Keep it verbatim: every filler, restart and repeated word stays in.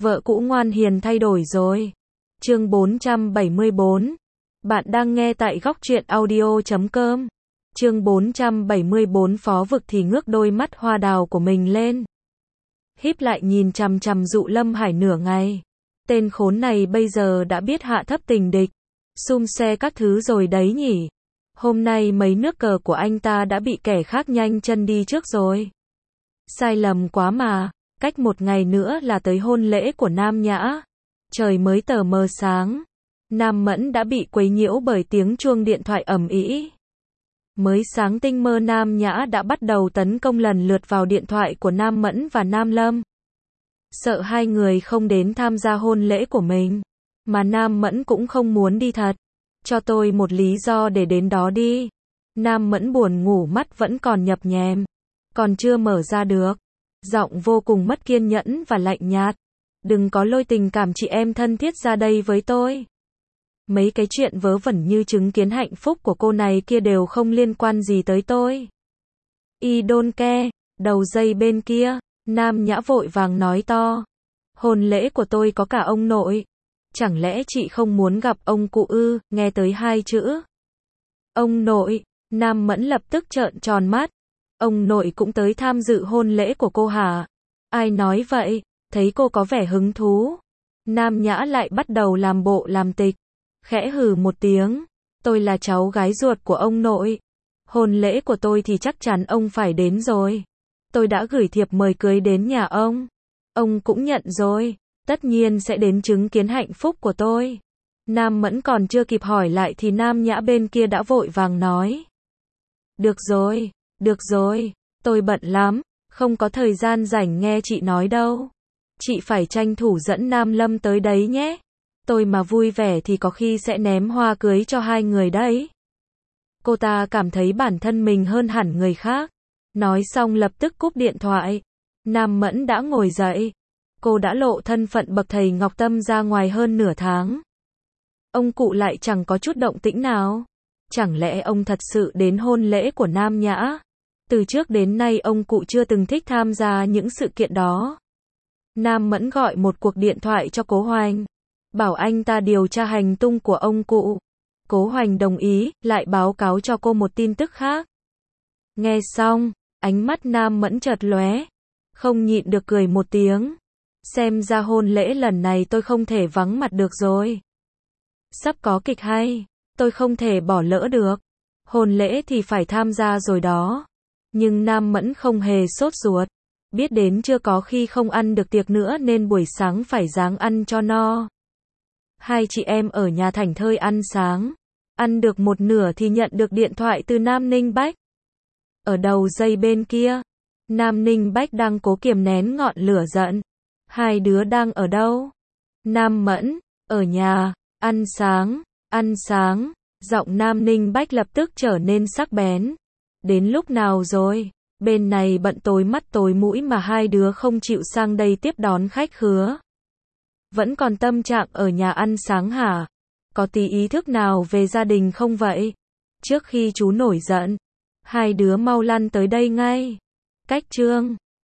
Vợ cũ ngoan hiền thay đổi rồi. Chương bốn trăm bảy mươi bốn. Bạn đang nghe tại góc truyện audio chấm com. Chương bốn trăm bảy mươi bốn. Phó Vực thì ngước đôi mắt hoa đào của mình lên. Híp lại nhìn chằm chằm Dụ Lâm Hải nửa ngày. Tên khốn này bây giờ đã biết hạ thấp tình địch, xum xe các thứ rồi đấy nhỉ. Hôm nay mấy nước cờ của anh ta đã bị kẻ khác nhanh chân đi trước rồi. Sai lầm quá mà, cách một ngày nữa là tới hôn lễ của Nam Nhã. Trời mới tờ mờ sáng, Nam Mẫn đã bị quấy nhiễu bởi tiếng chuông điện thoại ầm ĩ. Mới sáng tinh mơ Nam Nhã đã bắt đầu tấn công lần lượt vào điện thoại của Nam Mẫn và Nam Lâm. Sợ hai người không đến tham gia hôn lễ của mình, mà Nam Mẫn cũng không muốn đi thật. Cho tôi một lý do để đến đó đi. Nam Mẫn buồn ngủ, mắt vẫn còn nhập nhèm, còn chưa mở ra được. Giọng vô cùng mất kiên nhẫn và lạnh nhạt. Đừng có lôi tình cảm chị em thân thiết ra đây với tôi. Mấy cái chuyện vớ vẩn như chứng kiến hạnh phúc của cô này kia đều không liên quan gì tới tôi. Y đôn ke, đầu dây bên kia, Nam Nhã vội vàng nói to. Hôn lễ của tôi có cả ông nội. Chẳng lẽ chị không muốn gặp ông cụ ư? Nghe tới hai chữ ông nội, Nam Mẫn lập tức trợn tròn mắt. Ông nội cũng tới tham dự hôn lễ của cô hả? Ai nói vậy? Thấy cô có vẻ hứng thú, Nam Nhã lại bắt đầu làm bộ làm tịch, khẽ hừ một tiếng. Tôi là cháu gái ruột của ông nội. Hôn lễ của tôi thì chắc chắn ông phải đến rồi. Tôi đã gửi thiệp mời cưới đến nhà ông. Ông cũng nhận rồi. Tất nhiên sẽ đến chứng kiến hạnh phúc của tôi. Nam Mẫn còn chưa kịp hỏi lại thì Nam Nhã bên kia đã vội vàng nói. Được rồi, được rồi, tôi bận lắm, không có thời gian rảnh nghe chị nói đâu. Chị phải tranh thủ dẫn Nam Lâm tới đấy nhé. Tôi mà vui vẻ thì có khi sẽ ném hoa cưới cho hai người đấy. Cô ta cảm thấy bản thân mình hơn hẳn người khác. Nói xong lập tức cúp điện thoại. Nam Mẫn đã ngồi dậy. Cô đã lộ thân phận bậc thầy Ngọc Tâm ra ngoài hơn nửa tháng. Ông cụ lại chẳng có chút động tĩnh nào. Chẳng lẽ ông thật sự đến hôn lễ của Nam Nhã? Từ trước đến nay ông cụ chưa từng thích tham gia những sự kiện đó. Nam Mẫn gọi một cuộc điện thoại cho Cố Hoành, bảo anh ta điều tra hành tung của ông cụ. Cố Hoành đồng ý, lại báo cáo cho cô một tin tức khác. Nghe xong, ánh mắt Nam Mẫn chợt lóe, không nhịn được cười một tiếng. Xem ra hôn lễ lần này tôi không thể vắng mặt được rồi. Sắp có kịch hay, tôi không thể bỏ lỡ được. Hôn lễ thì phải tham gia rồi đó. Nhưng Nam Mẫn không hề sốt ruột. Biết đến chưa có khi không ăn được tiệc nữa nên buổi sáng phải ráng ăn cho no. Hai chị em ở nhà thảnh thơi ăn sáng. Ăn được một nửa thì nhận được điện thoại từ Nam Ninh Bách. Ở đầu dây bên kia, Nam Ninh Bách đang cố kiềm nén ngọn lửa giận. Hai đứa đang ở đâu? Nam Mẫn, ở nhà, ăn sáng, ăn sáng. Giọng Nam Ninh Bách lập tức trở nên sắc bén. Đến lúc nào rồi? Bên này bận tối mắt tối mũi mà hai đứa không chịu sang đây tiếp đón khách khứa. Vẫn còn tâm trạng ở nhà ăn sáng hả? Có tí ý thức nào về gia đình không vậy? Trước khi chú nổi giận, hai đứa mau lăn tới đây ngay. Cách chương